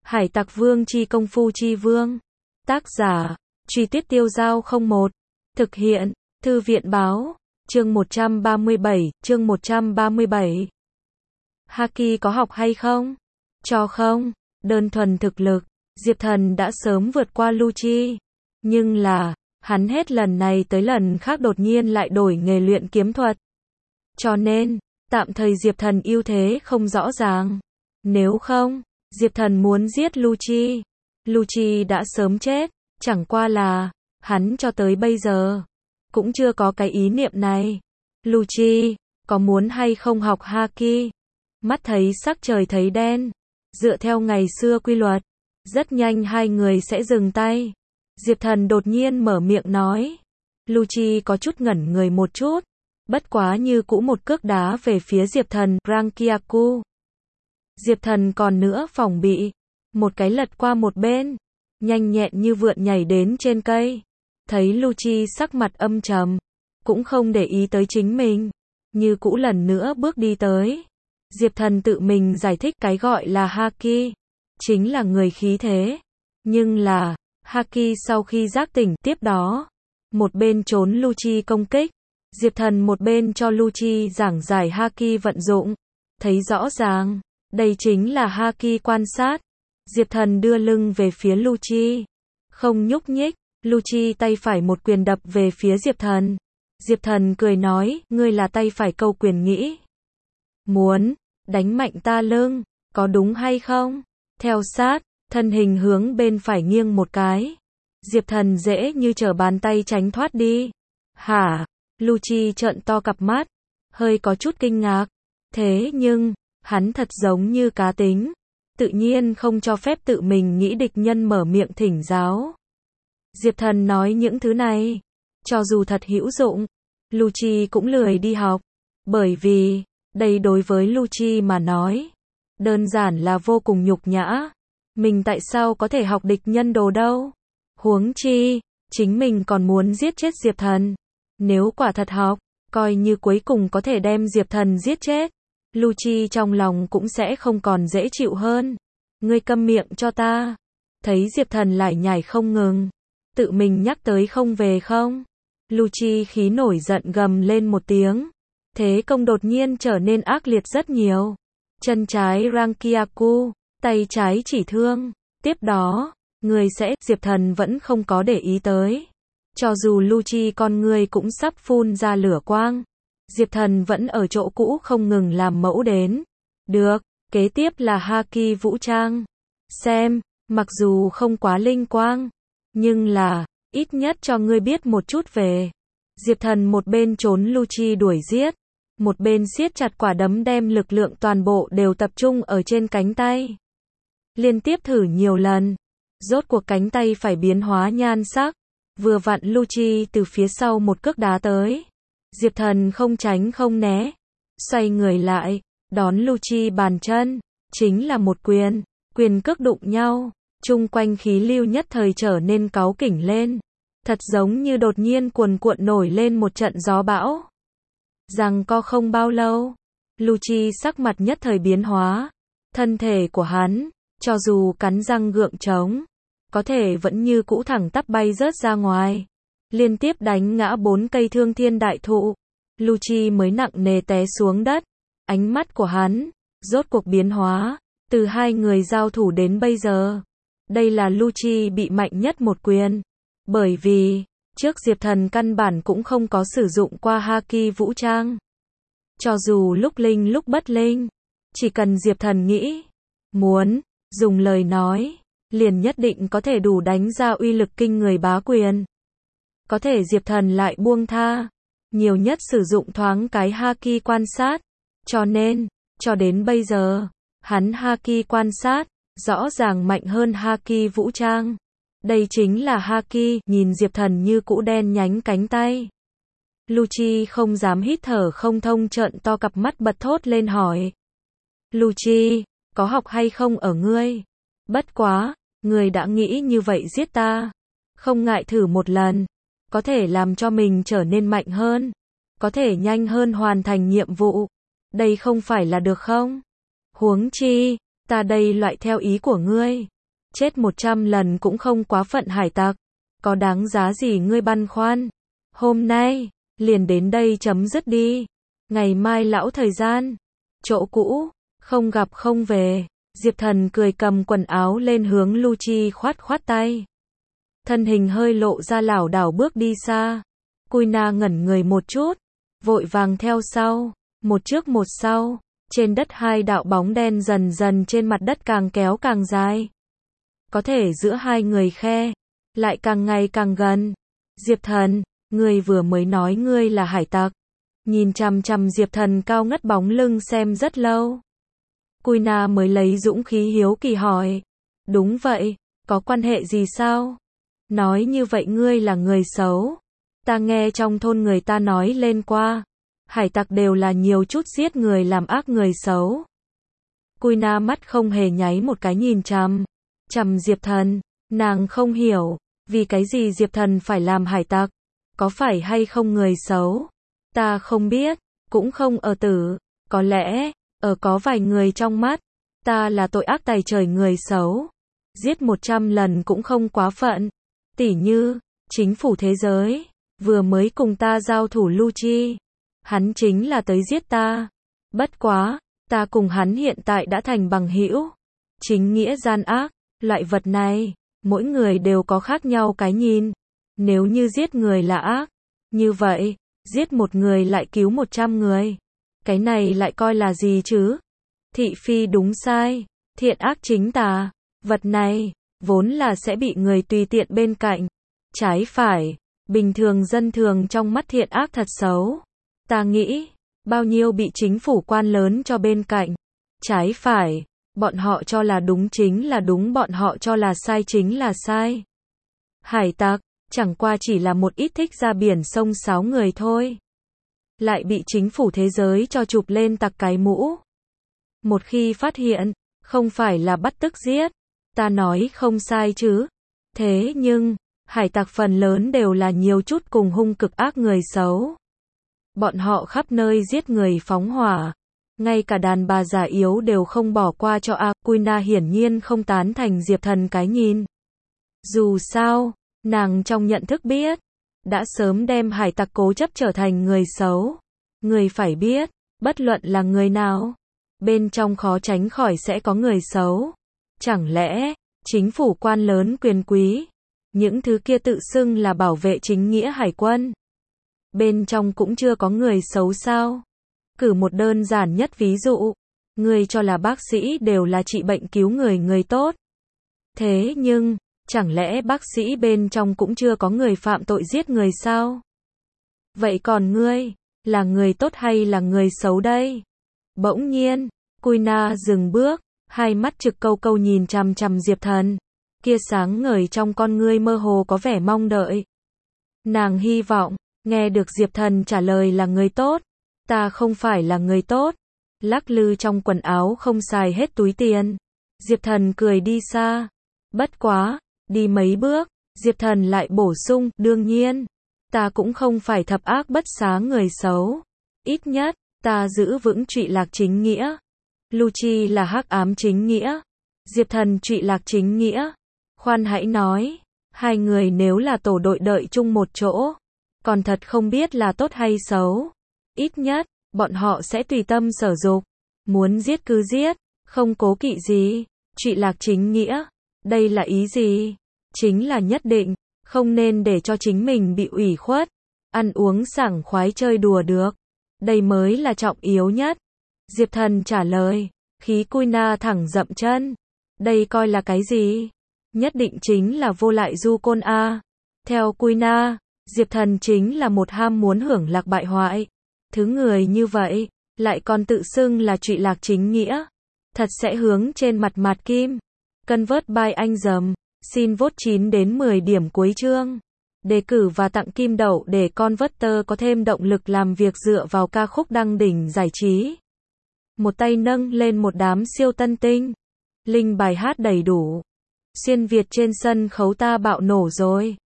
Hải Tặc Vương chi công phu chi vương. Tác giả, Truy Tuyết Tiêu Dao 01. Thực hiện, Thư viện Báo. Chương 137, chương 137. Haki có học hay không? Cho không. Đơn thuần thực lực, Diệp Thần đã sớm vượt qua Lucci. Nhưng là, hắn hết lần này tới lần khác đột nhiên lại đổi nghề luyện kiếm thuật. Cho nên, tạm thời Diệp Thần ưu thế không rõ ràng. Nếu không, Diệp Thần muốn giết Lucci. Lucci đã sớm chết, chẳng qua là, hắn cho tới bây giờ, cũng chưa có cái ý niệm này. Lucci, có muốn hay không học Haki? Mắt thấy sắc trời thấy đen. Dựa theo ngày xưa quy luật, rất nhanh hai người sẽ dừng tay. Diệp Thần đột nhiên mở miệng nói. Lucci có chút ngẩn người một chút. Bất quá như cũ một cước đá về phía Diệp Thần, Rankiaku. Diệp Thần còn nữa phòng bị. Một cái lật qua một bên. Nhanh nhẹn như vượn nhảy đến trên cây. Thấy Lucci sắc mặt âm trầm. Cũng không để ý tới chính mình. Như cũ lần nữa bước đi tới. Diệp Thần tự mình giải thích cái gọi là Haki. Chính là người khí thế. Nhưng là, Haki sau khi giác tỉnh tiếp đó. Một bên trốn Lucci công kích. Diệp Thần một bên cho Lucci giảng giải Haki vận dụng. Thấy rõ ràng, đây chính là Haki quan sát. Diệp Thần đưa lưng về phía Lucci. Không nhúc nhích, Lucci tay phải một quyền đập về phía Diệp Thần. Diệp Thần cười nói, ngươi là tay phải câu quyền nghĩ. Muốn, đánh mạnh ta lưng, có đúng hay không? Theo sát, thân hình hướng bên phải nghiêng một cái. Diệp Thần dễ như trở bàn tay tránh thoát đi. Hả? Lucci trợn to cặp mắt, hơi có chút kinh ngạc. Thế nhưng, hắn thật giống như cá tính. Tự nhiên không cho phép tự mình nghĩ địch nhân mở miệng thỉnh giáo. Diệp Thần nói những thứ này, cho dù thật hữu dụng, Lucci cũng lười đi học. Bởi vì, đây đối với Lucci mà nói, đơn giản là vô cùng nhục nhã. Mình tại sao có thể học địch nhân đồ đâu? Huống chi, chính mình còn muốn giết chết Diệp Thần. Nếu quả thật học, coi như cuối cùng có thể đem Diệp Thần giết chết, Lucci trong lòng cũng sẽ không còn dễ chịu hơn. Ngươi câm miệng cho ta. Thấy Diệp Thần lại nhảy không ngừng. Tự mình nhắc tới không về không? Lucci khí nổi giận gầm lên một tiếng. Thế công đột nhiên trở nên ác liệt rất nhiều. Chân trái Rankiaku, tay trái chỉ thương. Tiếp đó, người sẽ, Diệp Thần vẫn không có để ý tới. Cho dù Lucci con người cũng sắp phun ra lửa quang. Diệp Thần vẫn ở chỗ cũ không ngừng làm mẫu đến. Được, kế tiếp là Haki vũ trang. Xem, mặc dù không quá linh quang, nhưng là, ít nhất cho ngươi biết một chút về. Diệp Thần một bên trốn Lucci đuổi giết, một bên siết chặt quả đấm đem lực lượng toàn bộ đều tập trung ở trên cánh tay. Liên tiếp thử nhiều lần, rốt cuộc cánh tay phải biến hóa nhan sắc. Vừa vặn Lucci từ phía sau một cước đá tới. Diệp Thần không tránh không né. Xoay người lại, đón Lucci bàn chân. Chính là một quyền. Quyền cước đụng nhau. Chung quanh khí lưu nhất thời trở nên cáu kỉnh lên. Thật giống như đột nhiên cuồn cuộn nổi lên một trận gió bão. Giằng co không bao lâu. Lucci sắc mặt nhất thời biến hóa. Thân thể của hắn, cho dù cắn răng gượng chống, có thể vẫn như cũ thẳng tắp bay rớt ra ngoài. Liên tiếp đánh ngã 4 cây thương thiên đại thụ. Lucci mới nặng nề té xuống đất. Ánh mắt của hắn, rốt cuộc biến hóa. Từ hai người giao thủ đến bây giờ. Đây là Lucci bị mạnh nhất một quyền. Bởi vì, trước Diệp Thần căn bản cũng không có sử dụng qua Haki vũ trang. Cho dù lúc linh lúc bất linh. Chỉ cần Diệp Thần nghĩ, muốn, dùng lời nói, liền nhất định có thể đủ đánh ra uy lực kinh người bá quyền. Có thể Diệp Thần lại buông tha. Nhiều nhất sử dụng thoáng cái Haki quan sát. Cho nên, cho đến bây giờ, hắn Haki quan sát, rõ ràng mạnh hơn Haki vũ trang. Đây chính là Haki, nhìn Diệp Thần như cũ đen nhánh cánh tay. Lucci không dám hít thở không thông trợn to cặp mắt bật thốt lên hỏi. Lucci, có học hay không ở ngươi? Bất quá, ngươi đã nghĩ như vậy giết ta. Không ngại thử một lần. Có thể làm cho mình trở nên mạnh hơn. Có thể nhanh hơn hoàn thành nhiệm vụ. Đây không phải là được không? Huống chi, ta đây loại theo ý của ngươi. Chết 100 lần cũng không quá phận hải tặc. Có đáng giá gì ngươi băn khoăn? Hôm nay, liền đến đây chấm dứt đi. Ngày mai lão thời gian. Chỗ cũ, không gặp không về. Diệp Thần cười cầm quần áo lên hướng Lucci khoát khoát tay. Thân hình hơi lộ ra lảo đảo bước đi xa. Cui Na ngẩn người một chút, vội vàng theo sau, một trước một sau. Trên đất hai đạo bóng đen dần dần trên mặt đất càng kéo càng dài. Có thể giữa hai người khe, lại càng ngày càng gần. Diệp Thần, ngươi vừa mới nói ngươi là hải tặc. Nhìn chằm chằm Diệp Thần cao ngất bóng lưng xem rất lâu. Cui Na mới lấy dũng khí hiếu kỳ hỏi. Đúng vậy, có quan hệ gì sao? Nói như vậy ngươi là người xấu. Ta nghe trong thôn người ta nói lên qua. Hải tặc đều là nhiều chút giết người làm ác người xấu. Cui Na mắt không hề nháy một cái nhìn chằm Diệp Thần. Nàng không hiểu, vì cái gì Diệp Thần phải làm hải tặc? Có phải hay không người xấu? Ta không biết, cũng không ở tử. Có lẽ, ở có vài người trong mắt, ta là tội ác tày trời người xấu. Giết 100 lần cũng không quá phận. Tỉ như, chính phủ thế giới, vừa mới cùng ta giao thủ Lucci. Hắn chính là tới giết ta. Bất quá, ta cùng hắn hiện tại đã thành bằng hữu. Chính nghĩa gian ác, loại vật này, mỗi người đều có khác nhau cái nhìn. Nếu như giết người là ác, như vậy, giết một người lại cứu 100 người. Cái này lại coi là gì chứ? Thị phi đúng sai, thiện ác chính tà. Vật này, vốn là sẽ bị người tùy tiện bên cạnh. Trái phải, bình thường dân thường trong mắt thiện ác thật xấu. Ta nghĩ, bao nhiêu bị chính phủ quan lớn cho bên cạnh. Trái phải, bọn họ cho là đúng chính là đúng, bọn họ cho là sai chính là sai. Hải tặc, chẳng qua chỉ là một ít thích ra biển sông sáo người thôi. Lại bị chính phủ thế giới cho chụp lên tặc cái mũ. Một khi phát hiện, không phải là bắt tức giết. Ta nói không sai chứ. Thế nhưng, hải tặc phần lớn đều là nhiều chút cùng hung cực ác người xấu. Bọn họ khắp nơi giết người phóng hỏa. Ngay cả đàn bà già yếu đều không bỏ qua cho Cui Na hiển nhiên không tán thành Diệp Thần cái nhìn. Dù sao, nàng trong nhận thức biết, đã sớm đem hải tặc cố chấp trở thành người xấu. Người phải biết, bất luận là người nào, bên trong khó tránh khỏi sẽ có người xấu. Chẳng lẽ, chính phủ quan lớn quyền quý, những thứ kia tự xưng là bảo vệ chính nghĩa hải quân, bên trong cũng chưa có người xấu sao? Cử một đơn giản nhất ví dụ, người cho là bác sĩ đều là trị bệnh cứu người tốt. Thế nhưng, chẳng lẽ bác sĩ bên trong cũng chưa có người phạm tội giết người sao? Vậy còn ngươi, là người tốt hay là người xấu đây? Bỗng nhiên, Cui Na dừng bước, hai mắt trực câu câu nhìn chằm chằm Diệp Thần. Kia sáng ngời trong con ngươi mơ hồ có vẻ mong đợi. Nàng hy vọng, nghe được Diệp Thần trả lời là người tốt. Ta không phải là người tốt. Lắc lư trong quần áo không xài hết túi tiền. Diệp Thần cười đi xa. Bất quá, đi mấy bước, Diệp Thần lại bổ sung, đương nhiên, ta cũng không phải thập ác bất xá người xấu. Ít nhất, ta giữ vững trụy lạc chính nghĩa. Lucci là hắc ám chính nghĩa. Diệp Thần trụy lạc chính nghĩa. Khoan hãy nói, hai người nếu là tổ đội đợi chung một chỗ, còn thật không biết là tốt hay xấu. Ít nhất, bọn họ sẽ tùy tâm sở dục. Muốn giết cứ giết, không cố kỵ gì. Trụy lạc chính nghĩa. Đây là ý gì? Chính là nhất định, không nên để cho chính mình bị ủy khuất. Ăn uống sảng khoái chơi đùa được. Đây mới là trọng yếu nhất. Diệp Thần trả lời. Khí Cui Na thẳng dậm chân. Đây coi là cái gì? Nhất định chính là vô lại du côn a. Theo Cui Na, Diệp Thần chính là một ham muốn hưởng lạc bại hoại. Thứ người như vậy, lại còn tự xưng là trụy lạc chính nghĩa. Thật sẽ hướng trên mặt mạt kim. Convert by anh dầm. Xin vote 9 đến 10 điểm cuối chương. Đề cử và tặng kim đậu để Converter có thêm động lực làm việc dựa vào ca khúc đăng đỉnh giải trí. Một tay nâng lên một đám siêu tân tinh. Link bài hát đầy đủ. Xuyên Việt trên sân khấu ta bạo nổ rồi.